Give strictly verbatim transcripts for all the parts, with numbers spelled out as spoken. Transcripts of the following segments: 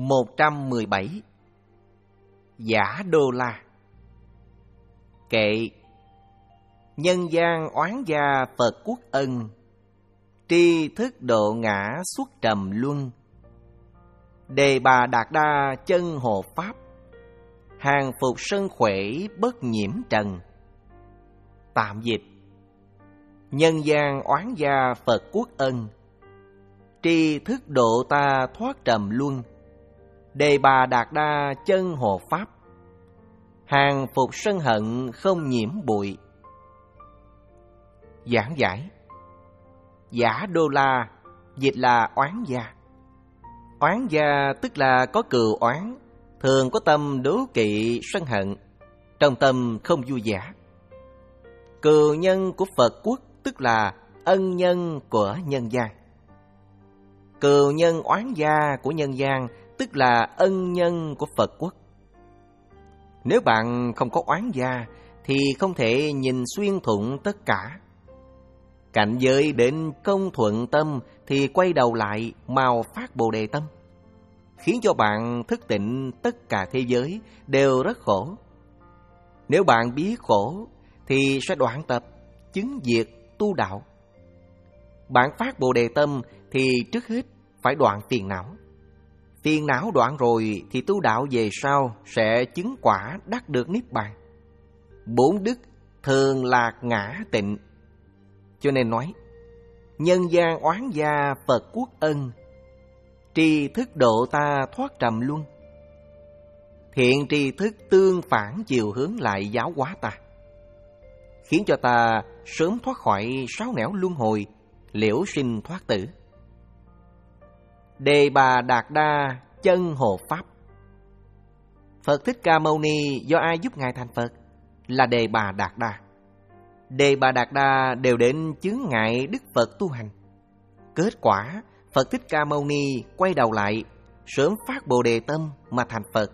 một trăm mười bảy. Giả Đô La. Kệ. Nhân gian oán gia Phật quốc ân, tri thức độ ngã xuất trầm luân. Đề bà đạt đa chân hộ pháp, hàng phục sân khỏe bất nhiễm trần. Tạm dịch: nhân gian oán gia Phật quốc ân, tri thức độ ta thoát trầm luân. Đề bà đạt đa chân hộ pháp, hàng phục sân hận không nhiễm bụi. Giảng giải: Giả Đô La dịch là oán gia. Oán gia tức là có cừu oán, thường có tâm đố kỵ sân hận, trong tâm không vui vẻ. Cừu nhân của Phật quốc tức là ân nhân của nhân gian. Cừu nhân oán gia của nhân gian tức là ân nhân của Phật quốc. Nếu bạn không có oán gia thì không thể nhìn xuyên thủng tất cả. Cảnh giới đến công thuận tâm thì quay đầu lại mau phát Bồ Đề tâm, khiến cho bạn thức tỉnh tất cả thế giới đều rất khổ. Nếu bạn biết khổ thì sẽ đoạn tập, chứng diệt, tu đạo. Bạn phát Bồ Đề tâm thì trước hết phải đoạn phiền não. Phiền não đoạn rồi thì tu đạo về sau sẽ chứng quả đắc được Niết Bàn. Bốn đức thường lạc ngã tịnh. Cho nên nói, nhân gian oán gia Phật quốc ân, tri thức độ ta thoát trầm luân. Thiện tri thức tương phản chiều hướng lại giáo hóa ta, khiến cho ta sớm thoát khỏi sáu nẻo luân hồi, liễu sinh thoát tử. Đề bà đạt đa chân hộ pháp. Phật Thích Ca Mâu Ni do ai giúp Ngài thành Phật? Là Đề bà đạt đa. Đề bà đạt đa đều đến chướng ngại Đức Phật tu hành. Kết quả, Phật Thích Ca Mâu Ni quay đầu lại, sớm phát Bồ Đề tâm mà thành Phật.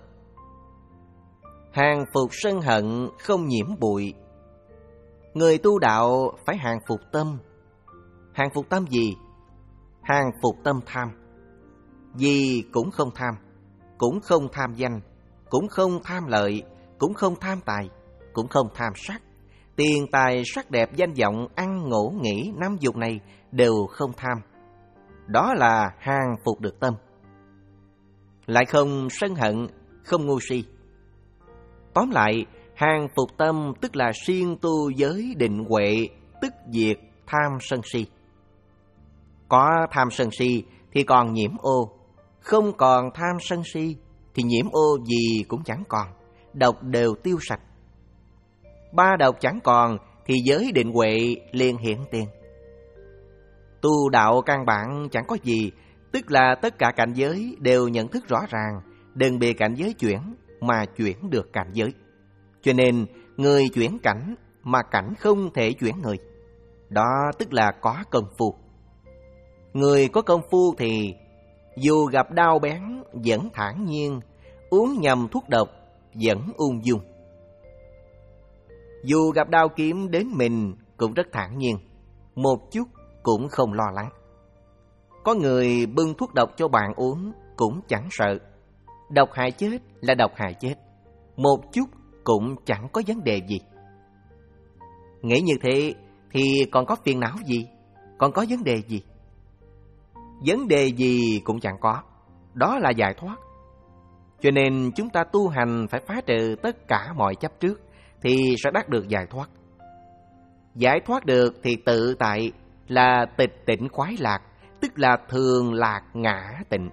Hàng phục sân hận không nhiễm bụi. Người tu đạo phải hàng phục tâm. Hàng phục tâm gì? Hàng phục tâm tham. Gì cũng không tham, cũng không tham danh, cũng không tham lợi, cũng không tham tài, cũng không tham sắc. Tiền tài sắc đẹp danh vọng ăn ngủ nghỉ năm dục này đều không tham. Đó là hàng phục được tâm. Lại không sân hận, không ngu si. Tóm lại, hàng phục tâm tức là siêng tu giới định huệ, tức diệt tham sân si. Có tham sân si thì còn nhiễm ô, không còn tham sân si thì nhiễm ô gì cũng chẳng còn, độc đều tiêu sạch. Ba độc chẳng còn thì giới định huệ liền hiện tiền. Tu đạo căn bản chẳng có gì, tức là tất cả cảnh giới đều nhận thức rõ ràng, đừng bị cảnh giới chuyển mà chuyển được cảnh giới. Cho nên người chuyển cảnh mà cảnh không thể chuyển người, đó tức là có công phu. Người có công phu thì dù gặp đau bén vẫn thản nhiên, uống nhầm thuốc độc vẫn ung dung. Dù gặp đao kiếm đến mình cũng rất thản nhiên, một chút cũng không lo lắng. Có người bưng thuốc độc cho bạn uống cũng chẳng sợ. Độc hại chết là độc hại chết, một chút cũng chẳng có vấn đề gì. Nghĩ như thế thì còn có phiền não gì, còn có vấn đề gì? Vấn đề gì cũng chẳng có, đó là giải thoát. Cho nên chúng ta tu hành phải phá trừ tất cả mọi chấp trước thì sẽ đắc được giải thoát. Giải thoát được thì tự tại là tịch tịnh khoái lạc, tức là thường lạc ngã tịnh.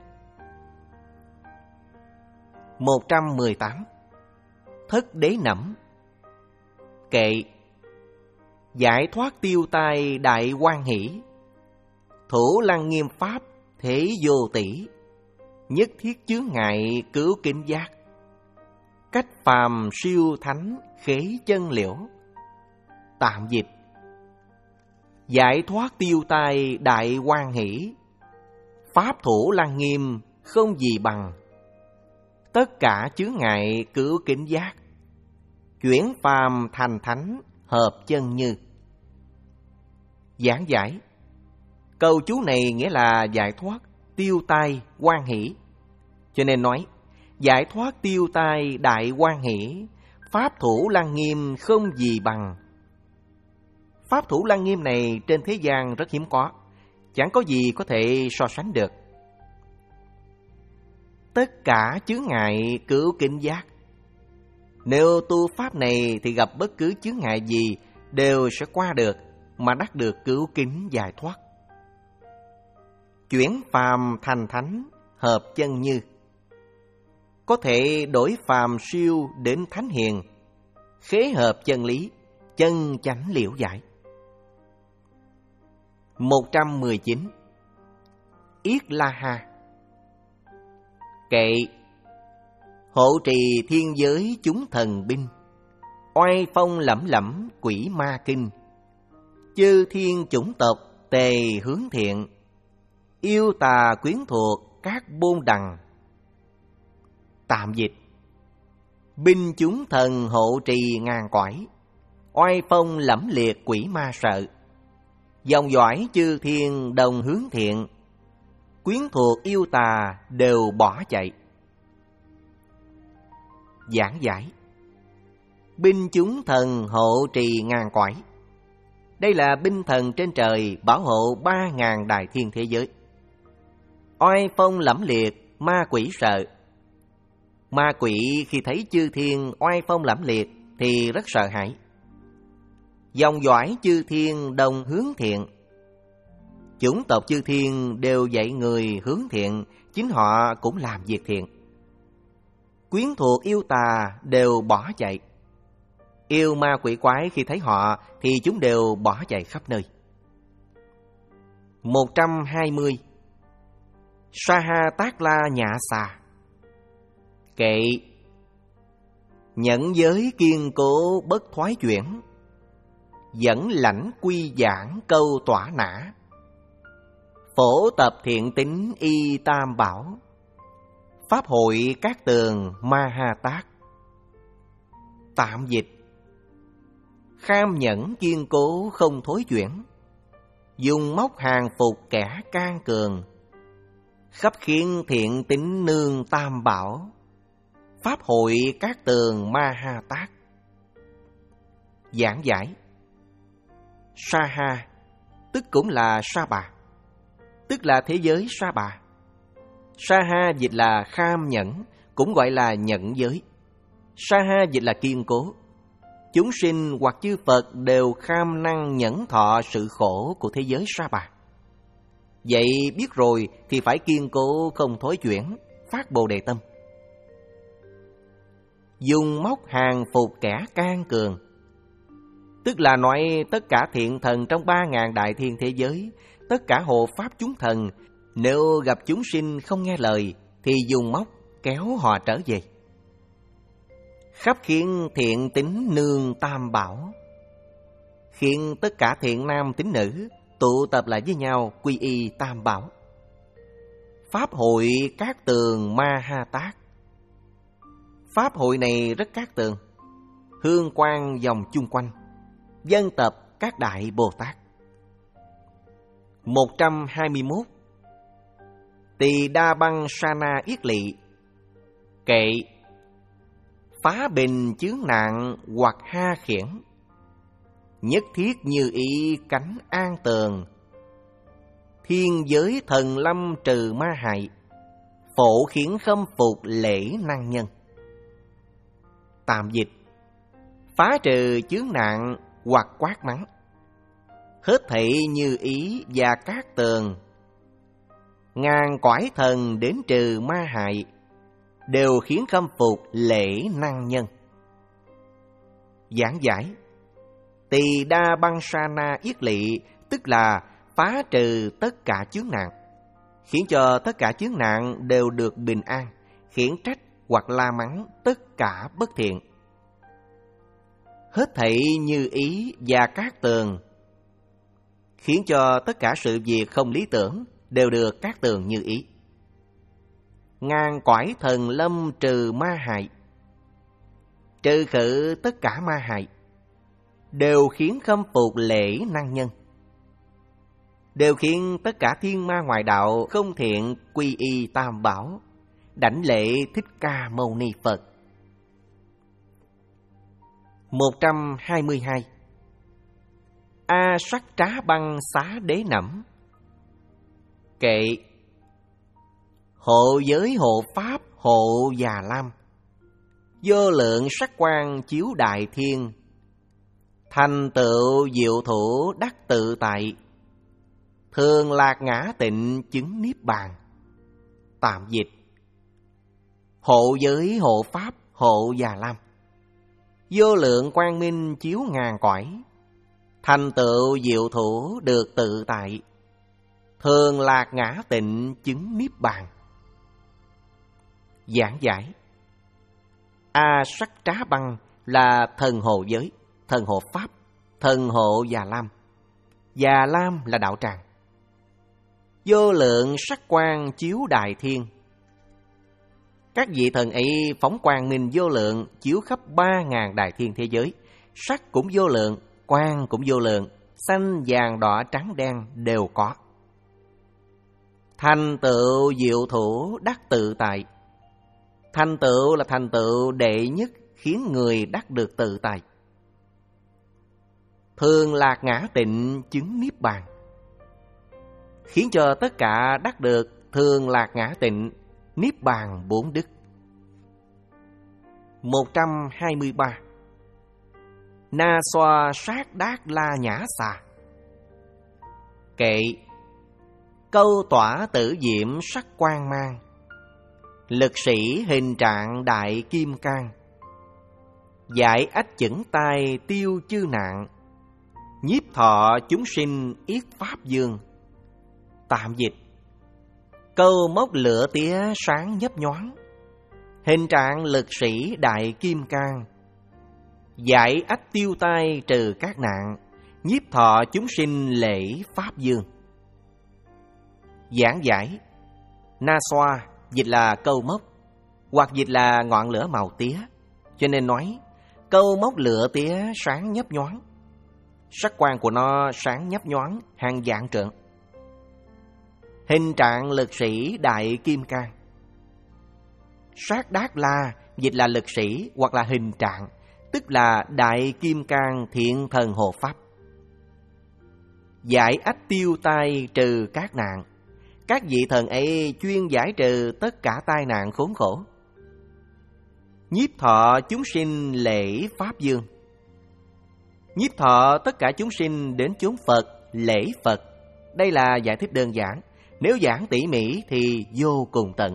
một trăm mười tám. Thất đế nẫm. Kệ. Giải thoát tiêu tai đại hoan hỷ, thủ lăng nghiêm pháp thế vô tỷ, nhất thiết chướng ngại cứu kính giác, cách phàm siêu thánh khế chân liễu. Tạm dịch: giải thoát tiêu tai đại hoan hỷ, pháp thủ lăng nghiêm không gì bằng, tất cả chướng ngại cứu kính giác, chuyển phàm thành thánh hợp chân như. Giảng giải: câu chú này nghĩa là giải thoát tiêu tai hoan hỷ. Cho nên nói, giải thoát tiêu tai đại hoan hỷ, pháp thủ lăng nghiêm không gì bằng. Pháp thủ lăng nghiêm này trên thế gian rất hiếm có, chẳng có gì có thể so sánh được. Tất cả chướng ngại cứu kính giác. Nếu tu pháp này thì gặp bất cứ chướng ngại gì đều sẽ qua được, mà đắc được cứu kính giải thoát. Chuyển phàm thành thánh, hợp chân như. Có thể đổi phàm siêu đến thánh hiền, khế hợp chân lý, chân chánh liễu giải. một trăm mười chín. Yết La Ha. Kệ: hộ trì thiên giới chúng thần binh, oai phong lẫm lẫm quỷ ma kinh. Chư thiên chủng tộc tề hướng thiện, yêu tà quyến thuộc các bôn đằng. Tạm dịch: binh chúng thần hộ trì ngàn cõi, oai phong lẫm liệt quỷ ma sợ. Dòng dõi chư thiên đồng hướng thiện, quyến thuộc yêu tà đều bỏ chạy. Giảng giải: binh chúng thần hộ trì ngàn cõi. Đây là binh thần trên trời bảo hộ ba ngàn đại thiên thế giới. Oai phong lẫm liệt, ma quỷ sợ. Ma quỷ khi thấy chư thiên oai phong lẫm liệt thì rất sợ hãi. Dòng dõi chư thiên đồng hướng thiện. Chủng tộc chư thiên đều dạy người hướng thiện, chính họ cũng làm việc thiện. Quyến thuộc yêu tà đều bỏ chạy. Yêu ma quỷ quái khi thấy họ thì chúng đều bỏ chạy khắp nơi. một trăm hai mươi. Sa-ha Tát La Nhạ Xà. Kệ: nhẫn giới kiên cố bất thoái chuyển, dẫn lãnh quy giảng câu tỏa nã. Phổ tập thiện tín y tam bảo, pháp hội các tường ma ha tát. Tạm dịch: kham nhẫn kiên cố không thối chuyển, dùng móc hàng phục kẻ can cường. Khắp khiến thiện tín nương tam bảo, pháp hội các tường ma ha tát. Giảng giải: Sa-ha tức cũng là Sa Bà, tức là thế giới Sa Bà. Sa-ha dịch là kham nhẫn, cũng gọi là nhẫn giới. Sa-ha dịch là kiên cố. Chúng sinh hoặc chư Phật đều kham năng nhẫn thọ sự khổ của thế giới Sa Bà. Vậy biết rồi thì phải kiên cố không thối chuyển, phát Bồ Đề tâm. Dùng móc hàng phục kẻ can cường, tức là nói tất cả thiện thần trong ba ngàn đại thiên thế giới, tất cả hộ pháp chúng thần, nếu gặp chúng sinh không nghe lời thì dùng móc kéo họ trở về. Khắp khiến thiện tín nương tam bảo, khiến tất cả thiện nam tín nữ tụ tập lại với nhau quy y tam bảo. Pháp hội các tường ma ha tát. Pháp hội này rất cát tường, hương quang vòng chung quanh, dân tập các đại Bồ Tát. một trăm hai mươi mốt. Tỳ Đa Băng Sa Na Yết Lỵ. Kệ: phá bình chướng nạn hoặc ha khiển, nhất thiết như ý cánh an tường. Thiên giới thần lâm trừ ma hại, phổ khiến khâm phục lễ năng nhân. Tạm dịch: phá trừ chướng nạn hoặc quát mắng, hết thảy như ý và cát tường. Ngàn cõi thần đến trừ ma hại, đều khiến khâm phục lễ năng nhân. Giảng giải: Tỳ Đa Băng Sa Na Yết Lỵ tức là phá trừ tất cả chướng nạn, khiến cho tất cả chướng nạn đều được bình an, khiển trách hoặc la mắng tất cả bất thiện. Hết thảy như ý và cát tường, khiến cho tất cả sự việc không lý tưởng đều được cát tường như ý. Ngàn cõi thần lâm trừ ma hại, trừ khử tất cả ma hại, đều khiến khâm phục lễ năng nhân, đều khiến tất cả thiên ma ngoại đạo không thiện quy y tam bảo, đảnh lễ Thích Ca Mâu Ni Phật. một trăm hai mươi hai. A Sắc Trá Băng Xá Đế Nẫm. Kệ: hộ giới hộ pháp hộ Già Lam, vô lượng sắc quang chiếu đại thiên, thành tựu diệu thủ đắc tự tại, thường lạc ngã tịnh chứng niết bàn. Tạm dịch: hộ giới hộ pháp hộ Già Lam, vô lượng quang minh chiếu ngàn cõi, thành tựu diệu thủ được tự tại, thường lạc ngã tịnh chứng niết bàn. Giảng giải: A Sắc Trá Băng là thần hộ giới, thần hộ pháp, thần hộ Già Lam. Già Lam là đạo tràng. Vô lượng sắc quang chiếu đại thiên. Các vị thần ấy phóng quang minh vô lượng chiếu khắp ba ngàn đại thiên thế giới. Sắc cũng vô lượng, quang cũng vô lượng, xanh, vàng, đỏ, trắng, đen đều có. Thành tựu diệu thủ đắc tự tại. Thành tựu là thành tựu đệ nhất khiến người đắc được tự tại. Thường lạc ngã tịnh chứng niết bàn. Khiến cho tất cả đắc được thường lạc ngã tịnh, niết bàn bốn đức. một trăm hai mươi ba. Na xoa sát đát la nhã xà. Kệ: câu tỏa tử diệm sắc quang mang, lực sĩ hình trạng đại kim cang, giải ách chững tai tiêu chư nạn, nhiếp thọ chúng sinh yết pháp dương. Tạm dịch: câu móc lửa tía sáng nhấp nhoáng, hình trạng lực sĩ đại kim cang, giải ách tiêu tai trừ các nạn, nhiếp thọ chúng sinh lễ pháp dương. Giảng giải: Na xoa dịch là câu móc, hoặc dịch là ngọn lửa màu tía, cho nên nói câu móc lửa tía sáng nhấp nhoáng. Sắc quang của nó sáng nhấp nhoáng hàng vạn trượng. Hình trạng lực sĩ đại kim cang. Sát đát la dịch là lực sĩ hoặc là hình trạng, tức là đại kim cang thiện thần hộ pháp. Giải ách tiêu tai trừ các nạn. Các vị thần ấy chuyên giải trừ tất cả tai nạn khốn khổ. Nhiếp thọ chúng sinh lễ pháp dương. Nhiếp thọ tất cả chúng sinh đến chốn Phật lễ Phật. Đây là giải thích đơn giản, nếu giảng tỉ mỉ thì vô cùng tận.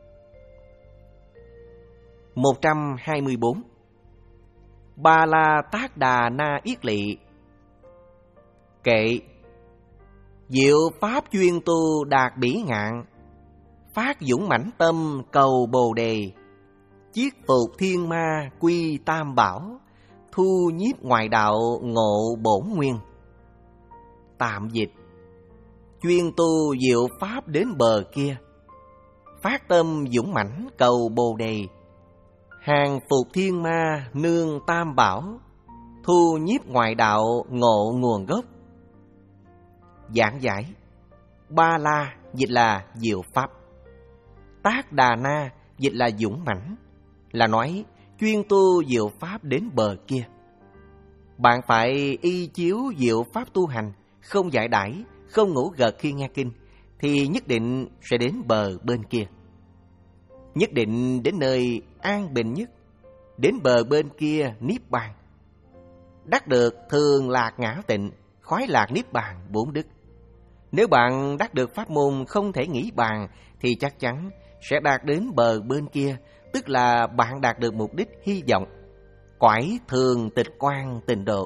một trăm hai mươi bốn. Ba la tác đà na yết lị. Kệ: diệu pháp chuyên tu đạt bỉ ngạn, phát dũng mãnh tâm cầu bồ đề, chiết phục thiên ma quy tam bảo, thu nhiếp ngoại đạo ngộ bổn nguyên. Tạm dịch: chuyên tu diệu pháp đến bờ kia, phát tâm dũng mãnh cầu bồ đề, hàng phục thiên ma nương tam bảo, thu nhiếp ngoại đạo ngộ nguồn gốc. Giảng giải: Ba la dịch là diệu pháp, tác đà na dịch là dũng mãnh, là nói chuyên tu diệu pháp đến bờ kia. Bạn phải y chiếu diệu pháp tu hành, không giải đãi, không ngủ gật khi nghe kinh, thì nhất định sẽ đến bờ bên kia. Nhất định đến nơi an bình nhất, đến bờ bên kia niết bàn. Đắc được thường lạc ngã tịnh, khoái lạc niết bàn bốn đức. Nếu bạn đắc được pháp môn không thể nghĩ bàn, thì chắc chắn sẽ đạt đến bờ bên kia, tức là bạn đạt được mục đích hy vọng, cõi thường tịch quan tịnh độ.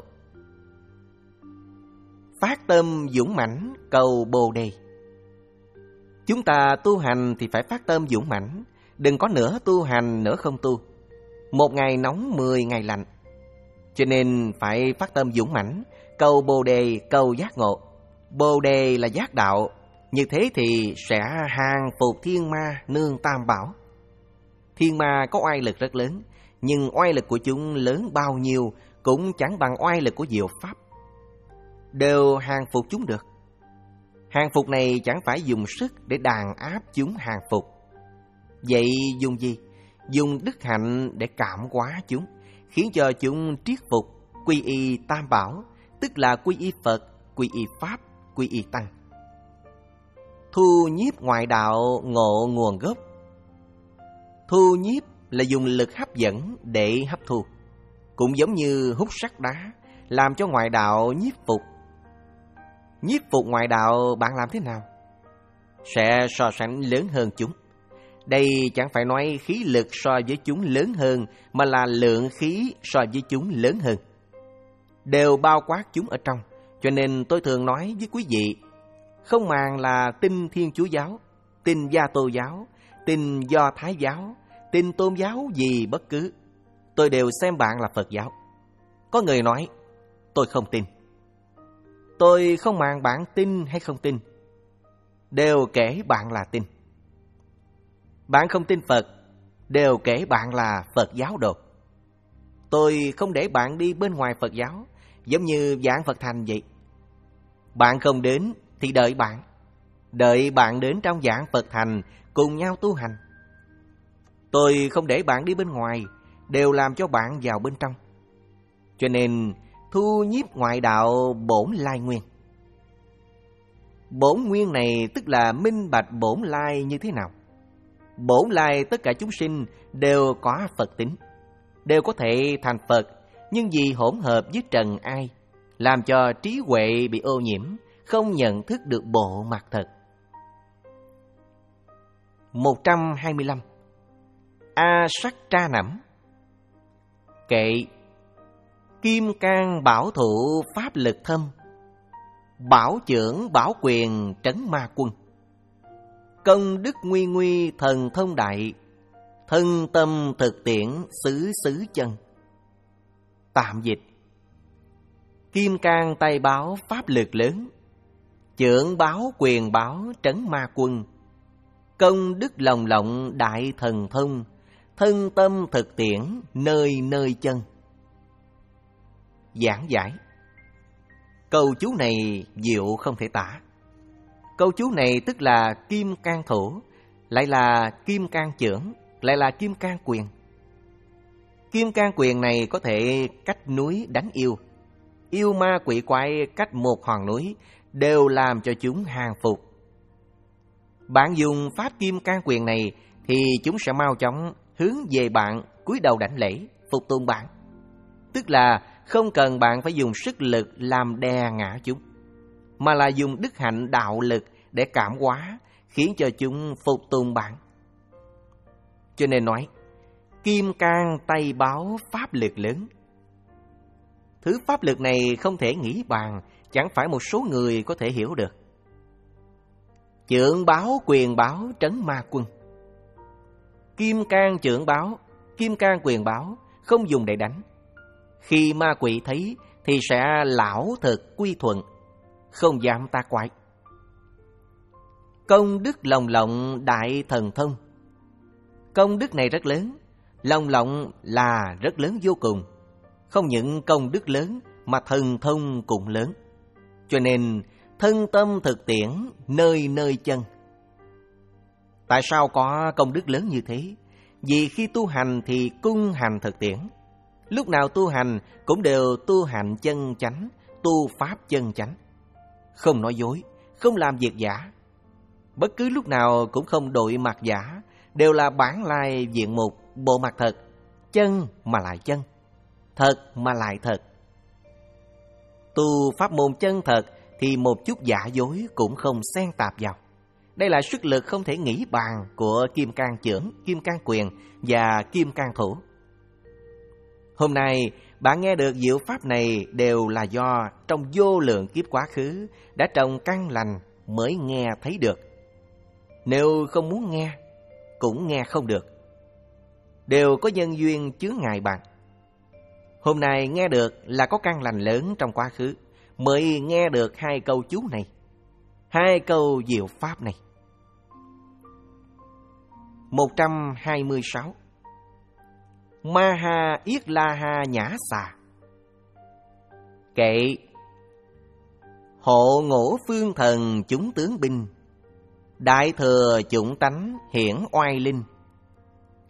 Phát tâm dũng mãnh cầu bồ đề. Chúng ta tu hành thì phải phát tâm dũng mãnh, đừng có nửa tu hành nửa không tu. Một ngày nóng mười ngày lạnh. Cho nên phải phát tâm dũng mãnh, cầu bồ đề, cầu giác ngộ. Bồ đề là giác đạo, như thế thì sẽ hàng phục thiên ma nương tam bảo. Thiên ma có oai lực rất lớn, nhưng oai lực của chúng lớn bao nhiêu cũng chẳng bằng oai lực của diệu pháp. Đều hàng phục chúng được. Hàng phục này chẳng phải dùng sức để đàn áp chúng hàng phục. Vậy dùng gì? Dùng đức hạnh để cảm hóa chúng, khiến cho chúng triết phục, quy y Tam Bảo, tức là quy y Phật, quy y Pháp, quy y Tăng. Thu nhiếp ngoại đạo ngộ nguồn gốc. Thu nhiếp là dùng lực hấp dẫn để hấp thu, cũng giống như hút sắt đá, làm cho ngoại đạo nhiếp phục. Nhiếp phục ngoại đạo bạn làm thế nào? Sẽ so sánh lớn hơn chúng. Đây chẳng phải nói khí lực so với chúng lớn hơn, mà là lượng khí so với chúng lớn hơn. Đều bao quát chúng ở trong. Cho nên tôi thường nói với quý vị, không màng là tin Thiên Chúa giáo, tin Gia Tô giáo, tin Do Thái giáo, tin tôn giáo gì bất cứ, tôi đều xem bạn là Phật giáo. Có người nói, tôi không tin. Tôi không màng bạn tin hay không tin, đều kể bạn là tin. Bạn không tin Phật, đều kể bạn là Phật giáo đồ. Tôi không để bạn đi bên ngoài Phật giáo, giống như giảng Phật thành vậy. Bạn không đến thì đợi bạn, đợi bạn đến trong giảng Phật thành cùng nhau tu hành. Tôi không để bạn đi bên ngoài, đều làm cho bạn vào bên trong. Cho nên thu nhiếp ngoại đạo bổn lai nguyên. Bổn nguyên này tức là minh bạch bổn lai như thế nào? Bổn lai tất cả chúng sinh đều có Phật tính, đều có thể thành Phật, nhưng vì hỗn hợp với trần ai, làm cho trí huệ bị ô nhiễm, không nhận thức được bộ mặt thật. một trăm hai mươi lăm. A sắc tra nẫm. Kệ. Kim cang bảo thụ pháp lực thâm, bảo trưởng bảo quyền trấn ma quân. Công đức nguy nguy thần thông đại, thân tâm thực tiễn xứ xứ chân. Tạm dịch. Kim cang tay báo pháp lực lớn, trưởng báo quyền báo trấn ma quân. Công đức lòng lộng đại thần thông, thân tâm thực tiễn nơi nơi chân. Giảng giải. Câu chú này diệu không thể tả. Câu chú này tức là kim cang thủ, lại là kim cang chưởng, lại là kim cang quyền. Kim cang quyền này có thể cách núi đánh yêu, yêu ma quỷ quái cách một hòn núi, đều làm cho chúng hàng phục. Bạn dùng pháp kim cang quyền này thì chúng sẽ mau chóng hướng về bạn, cúi đầu đảnh lễ, phục tùng bạn. Tức là không cần bạn phải dùng sức lực làm đè ngã chúng, mà là dùng đức hạnh đạo lực để cảm hóa, khiến cho chúng phục tùng bạn. Cho nên nói, kim cang tay báo pháp lực lớn. Thứ pháp lực này không thể nghĩ bàn, chẳng phải một số người có thể hiểu được. Chưởng báo quyền báo trấn ma quân. Kim cang chưởng báo, kim cang quyền báo không dùng để đánh. Khi ma quỷ thấy thì sẽ lão thực quy thuận, không dám ta quái. Công đức lồng lộng đại thần thông. Công đức này rất lớn, lồng lộng là rất lớn vô cùng. Không những công đức lớn mà thần thông cũng lớn. Cho nên thân tâm thực tiễn nơi nơi chân. Tại sao có công đức lớn như thế? Vì khi tu hành thì cung hành thực tiễn. Lúc nào tu hành cũng đều tu hành chân chánh, tu pháp chân chánh. Không nói dối, không làm việc giả. Bất cứ lúc nào cũng không đội mặt giả, đều là bản lai diện mục, bộ mặt thật, chân mà lại chân, thật mà lại thật. Tu pháp môn chân thật thì một chút giả dối cũng không xen tạp vào. Đây là sức lực không thể nghĩ bàn của kim cang chưởng, kim cang quyền và kim cang thủ. Hôm nay bạn nghe được diệu pháp này đều là do trong vô lượng kiếp quá khứ đã trồng căn lành mới nghe thấy được. Nếu không muốn nghe, cũng nghe không được. Đều có nhân duyên chướng ngại bạn. Hôm nay nghe được là có căn lành lớn trong quá khứ, mới nghe được hai câu chú này, hai câu diệu pháp này. một trăm hai mươi sáu. Ma ha yết la ha nhã xà. Kệ. Hộ ngũ phương thần chúng tướng binh, đại thừa chủng tánh hiển oai linh,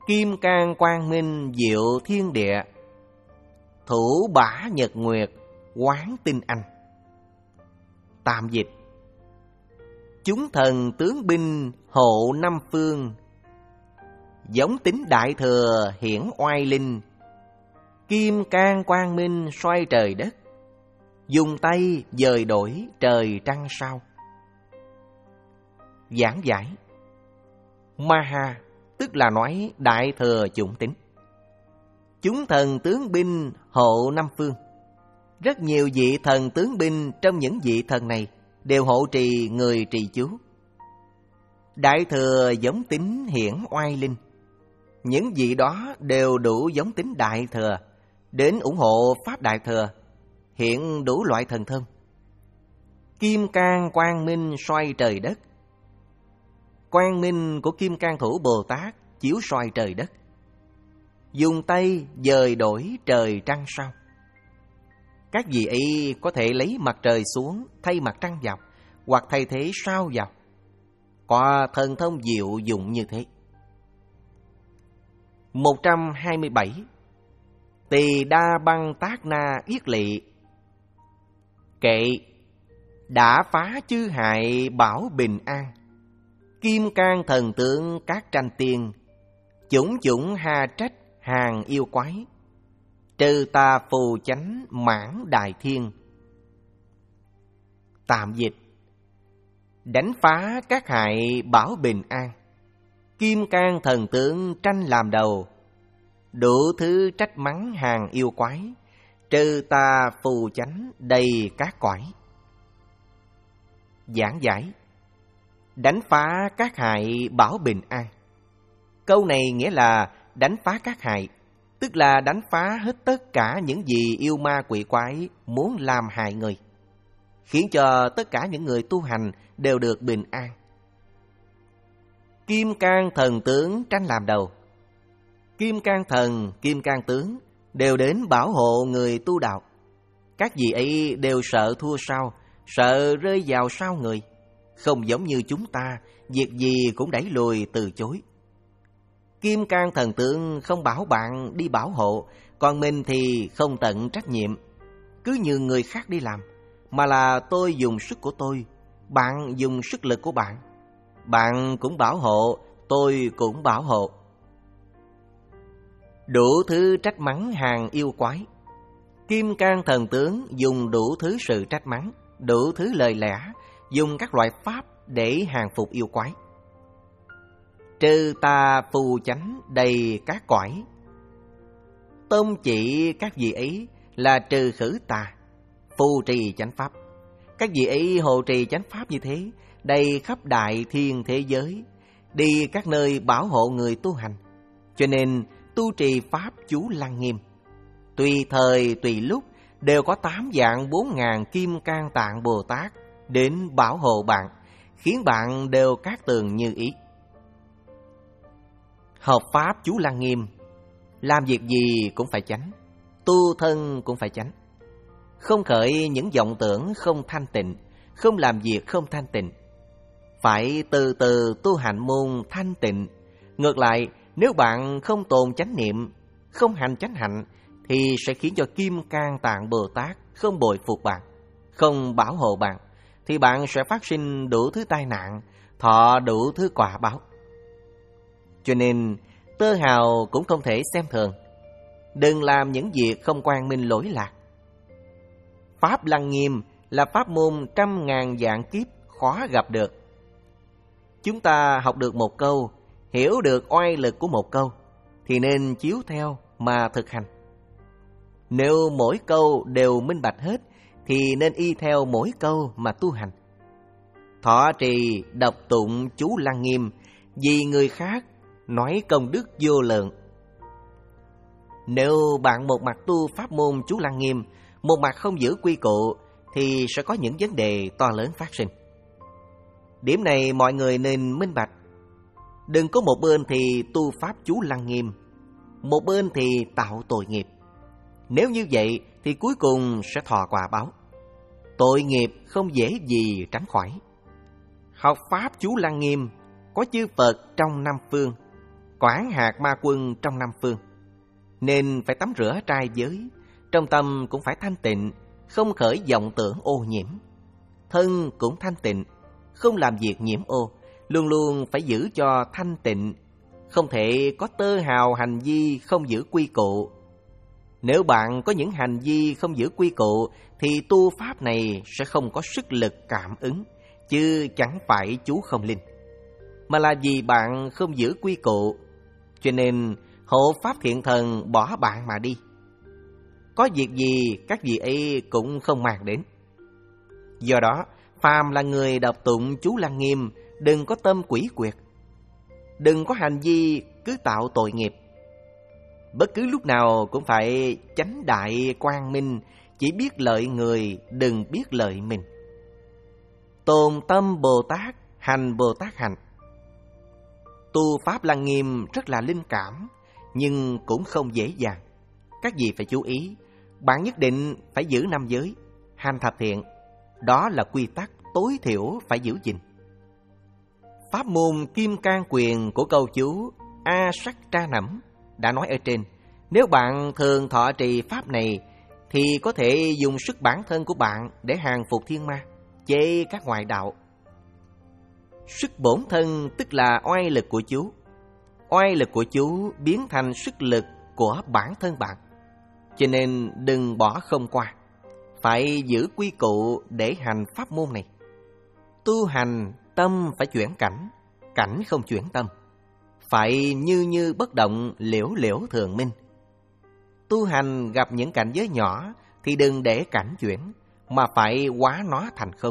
Kim cang quang minh diệu thiên địa, thủ bả nhật nguyệt quán tinh anh. Tạm dịch: chúng thần tướng binh hộ năm phương, giống tính đại thừa hiển oai linh. Kim cang quang minh xoay trời đất, dùng tay dời đổi trời trăng sao. Giảng giải: Maha tức là nói đại thừa chủng tính. Chúng thần tướng binh hộ năm phương. Rất nhiều vị thần tướng binh trong những vị thần này đều hộ trì người trì chú. Đại thừa giống tính hiển oai linh. Những vị đó đều đủ giống tính đại thừa, đến ủng hộ pháp đại thừa, hiện đủ loại thần thông. Kim cang quang minh xoay trời đất. Quang minh của Kim cang thủ Bồ Tát chiếu xoay trời đất, dùng tay dời đổi trời trăng sao. Các vị ấy có thể lấy mặt trời xuống thay mặt trăng vào, hoặc thay thế sao vào. Có thần thông diệu dụng như thế. một trăm hai mươi bảy. Tỳ đa băng tác na yết lỵ. Kệ: đã phá chư hại bảo bình an. Kim cang thần tướng các tranh tiên, chủng chủng ha trách hàng yêu quái. Trừ tà phù chánh mãn đại thiên. Tạm dịch: đánh phá các hại bảo bình an. Kim cang thần tướng tranh làm đầu, đủ thứ trách mắng hàng yêu quái. Trừ tà phù chánh đầy các cõi. Giảng giải: đánh phá các hại bảo bình an. Câu này nghĩa là đánh phá các hại, tức là đánh phá hết tất cả những gì yêu ma quỷ quái muốn làm hại người, khiến cho tất cả những người tu hành đều được bình an. Kim cang thần tướng tranh làm đầu. Kim cang thần, kim cang tướng đều đến bảo hộ người tu đạo. Các vị ấy đều sợ thua sao, sợ rơi vào sao người. Không giống như chúng ta, việc gì cũng đẩy lùi từ chối. Kim cang thần tướng không bảo bạn đi bảo hộ, còn mình thì không tận trách nhiệm, cứ như người khác đi làm, mà là tôi dùng sức của tôi, bạn dùng sức lực của bạn. Bạn cũng bảo hộ, tôi cũng bảo hộ. Đủ thứ trách mắng hàng yêu quái. Kim cang thần tướng dùng đủ thứ sự trách mắng, đủ thứ lời lẽ, dùng các loại pháp để hàng phục yêu quái. Trừ tà phù chánh đầy các cõi. Tôn chỉ các vị ấy là trừ khử tà, phù trì chánh pháp. Các vị ấy hộ trì chánh pháp như thế, đầy khắp đại thiên thế giới, đi các nơi bảo hộ người tu hành. Cho nên tu trì pháp chú lăng nghiêm. Tùy thời tùy lúc đều có tám vạn bốn ngàn kim cang tạng Bồ Tát đến bảo hộ bạn, khiến bạn đều cát tường như ý. Hợp pháp chú lăng nghiêm, làm việc gì cũng phải chánh, tu thân cũng phải chánh. Không khởi những vọng tưởng không thanh tịnh, không làm việc không thanh tịnh. Phải từ từ tu hành môn thanh tịnh. Ngược lại, nếu bạn không tồn chánh niệm, không hành chánh hạnh, thì sẽ khiến cho Kim Cang Tạng Bồ Tát không bội phục bạn, không bảo hộ bạn, thì bạn sẽ phát sinh đủ thứ tai nạn, thọ đủ thứ quả báo. Cho nên tơ hào cũng không thể xem thường. Đừng làm những việc không quang minh lỗi lạc. Pháp lăng nghiêm là pháp môn trăm ngàn vạn kiếp khó gặp được. Chúng ta học được một câu, hiểu được oai lực của một câu, thì nên chiếu theo mà thực hành. Nếu mỗi câu đều minh bạch hết, thì nên y theo mỗi câu mà tu hành. Thọ trì đọc tụng chú lăng nghiêm, vì người khác nói công đức vô lượng. Nếu bạn một mặt tu pháp môn chú lăng nghiêm, một mặt không giữ quy củ, thì sẽ có những vấn đề to lớn phát sinh. Điểm này mọi người nên minh bạch. Đừng có một bên thì tu pháp chú lăng nghiêm, một bên thì tạo tội nghiệp. Nếu như vậy thì cuối cùng sẽ thọ quả báo. Tội nghiệp không dễ gì tránh khỏi. Học pháp chú lăng nghiêm, có chư Phật trong năm phương, quản hạt ma quân trong năm phương, nên phải tắm rửa trai giới, trong tâm cũng phải thanh tịnh, không khởi vọng tưởng ô nhiễm. Thân cũng thanh tịnh, không làm việc nhiễm ô, luôn luôn phải giữ cho thanh tịnh, không thể có tơ hào hành vi không giữ quy củ. Nếu bạn có những hành vi không giữ quy củ thì tu pháp này sẽ không có sức lực cảm ứng, chứ chẳng phải chú không linh, mà là vì bạn không giữ quy củ. Cho nên hộ pháp thiện thần bỏ bạn mà đi. Có việc gì các vị ấy cũng không mang đến. Do đó, phàm là người đọc tụng chú Lăng Nghiêm, đừng có tâm quỷ quyệt, đừng có hành vi cứ tạo tội nghiệp. Bất cứ lúc nào cũng phải chánh đại quang minh, chỉ biết lợi người, đừng biết lợi mình. Tồn tâm Bồ Tát, hành Bồ Tát hành. Tu pháp Lăng Nghiêm rất là linh cảm, nhưng cũng không dễ dàng. Các vị phải chú ý, bạn nhất định phải giữ năm giới, hành thập thiện. Đó là quy tắc tối thiểu phải giữ gìn. Pháp môn Kim Cang Quyền của câu chú A Sắc Tra Nẫm đã nói ở trên. Nếu bạn thường thọ trì pháp này thì có thể dùng sức bản thân của bạn để hàng phục thiên ma, chế các ngoại đạo. Sức bổn thân tức là oai lực của chú. Oai lực của chú biến thành sức lực của bản thân bạn. Cho nên đừng bỏ không qua, phải giữ quy củ để hành pháp môn này. Tu hành tâm phải chuyển cảnh, cảnh không chuyển tâm. Phải như như bất động, liễu liễu thường minh. Tu hành gặp những cảnh giới nhỏ thì đừng để cảnh chuyển, mà phải hóa nó thành không.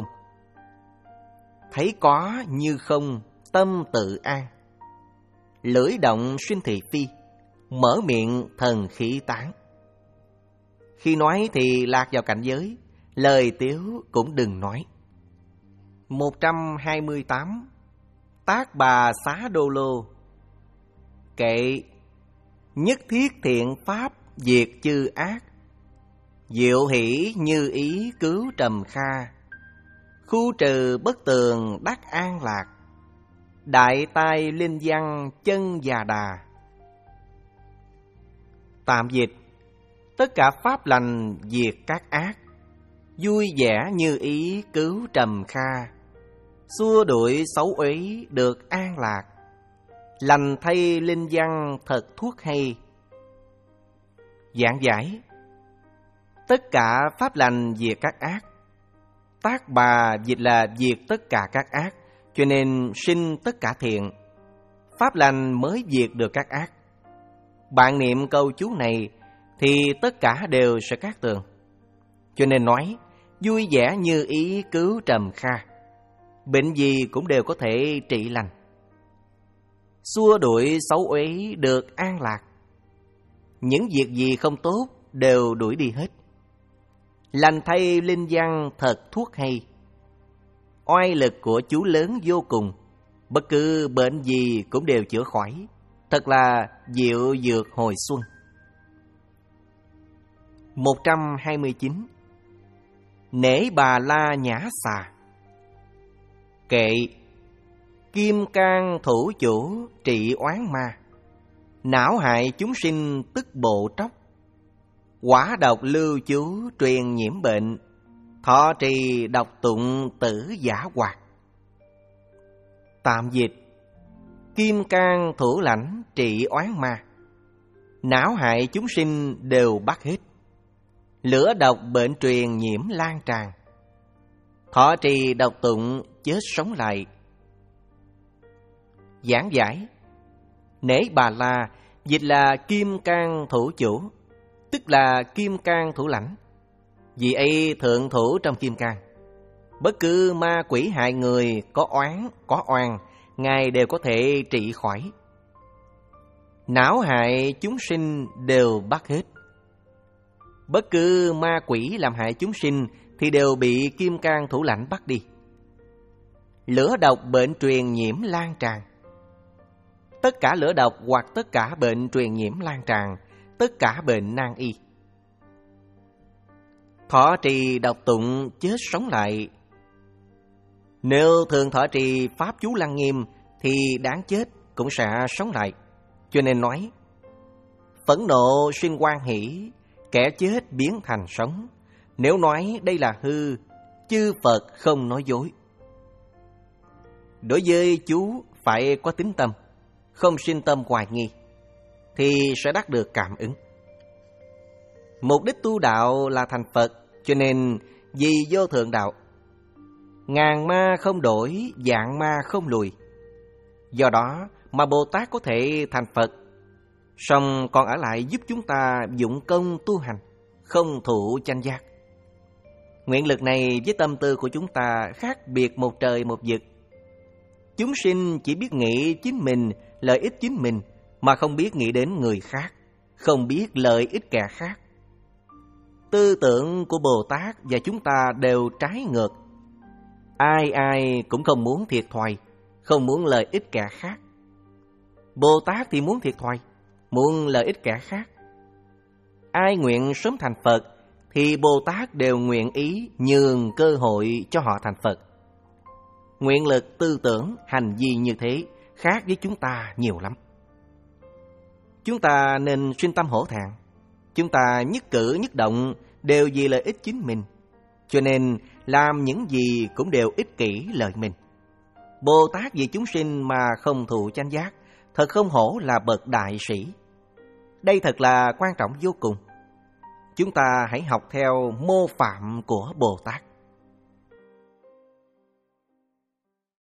Thấy có như không, tâm tự an. Lưỡi động sinh thị phi, mở miệng thần khí tán. Khi nói thì lạc vào cảnh giới, lời tiếu cũng đừng nói. một trăm hai mươi tám. Tác Bà Xá Đô Lô. Kệ: nhất thiết thiện pháp diệt chư ác, diệu hỷ như ý cứu trầm kha, khu trừ bất tường đắc an lạc, đại tai linh văn chân già đà. Tạm dịch: tất cả pháp lành diệt các ác, vui vẻ như ý cứu trầm kha, xua đuổi xấu uế được an lạc, lành thay linh văn thật thuốc hay. Giảng giải: tất cả pháp lành diệt các ác. Tác Bà dịch là diệt tất cả các ác, cho nên sinh tất cả thiện. Pháp lành mới diệt được các ác. Bạn niệm câu chú này thì tất cả đều sẽ cát tường. Cho nên nói vui vẻ như ý cứu trầm kha, bệnh gì cũng đều có thể trị lành. Xua đuổi xấu uế được an lạc, những việc gì không tốt đều đuổi đi hết. Lành thay linh văn thật thuốc hay. Oai lực của chú lớn vô cùng, bất cứ bệnh gì cũng đều chữa khỏi. Thật là diệu dược hồi xuân. một trăm hai mươi chín. Nể Bà La Nhã Xà. Kệ: kim cang thủ chủ trị oán ma, não hại chúng sinh tức bộ tróc, quả độc lưu chú truyền nhiễm bệnh, thọ trì độc tụng tử giả hoạt. Tạm dịch: kim cang thủ lãnh trị oán ma, não hại chúng sinh đều bắt hết, lửa độc bệnh truyền nhiễm lan tràn, thọ trì độc tụng chết sống lại. Giảng giải: Nể Bà La dịch là kim cang thủ chủ, tức là kim cang thủ lãnh. Vì ấy thượng thủ trong kim cang, bất cứ ma quỷ hại người, có oán, có oan, Ngài đều có thể trị khỏi. Não hại chúng sinh đều bắt hết. Bất cứ ma quỷ làm hại chúng sinh thì đều bị kim cang thủ lãnh bắt đi. Lửa độc bệnh truyền nhiễm lan tràn. Tất cả lửa độc hoặc tất cả bệnh truyền nhiễm lan tràn, tất cả bệnh nan y. Thọ trì độc tụng chết sống lại. Nếu thường thọ trì pháp chú Lăng Nghiêm thì đáng chết cũng sẽ sống lại. Cho nên nói, phẫn nộ sinh hoan hỷ, kẻ chết biến thành sống. Nếu nói đây là hư, chư Phật không nói dối. Đối với chú phải có tín tâm, không sinh tâm hoài nghi, thì sẽ đắc được cảm ứng. Mục đích tu đạo là thành Phật, cho nên vì vô thượng đạo, ngàn ma không đổi, vạn ma không lùi. Do đó mà Bồ Tát có thể thành Phật, song còn ở lại giúp chúng ta dụng công tu hành, không thụ chánh giác. Nguyện lực này với tâm tư của chúng ta khác biệt một trời một vực. Chúng sinh chỉ biết nghĩ chính mình, lợi ích chính mình, mà không biết nghĩ đến người khác, không biết lợi ích kẻ khác. Tư tưởng của Bồ Tát và chúng ta đều trái ngược. Ai ai cũng không muốn thiệt thòi, không muốn lợi ích kẻ khác. Bồ Tát thì muốn thiệt thòi, muốn lợi ích kẻ khác. Ai nguyện sớm thành Phật thì Bồ Tát đều nguyện ý nhường cơ hội cho họ thành Phật. Nguyện lực, tư tưởng, hành vi như thế khác với chúng ta nhiều lắm. Chúng ta nên sinh tâm hổ thẹn. Chúng ta nhất cử nhất động đều vì lợi ích chính mình, cho nên làm những gì cũng đều ích kỷ lợi mình. Bồ Tát vì chúng sinh mà không thụ chánh giác, thật không hổ là bậc đại sĩ. Đây thật là quan trọng vô cùng. Chúng ta hãy học theo mô phạm của Bồ Tát.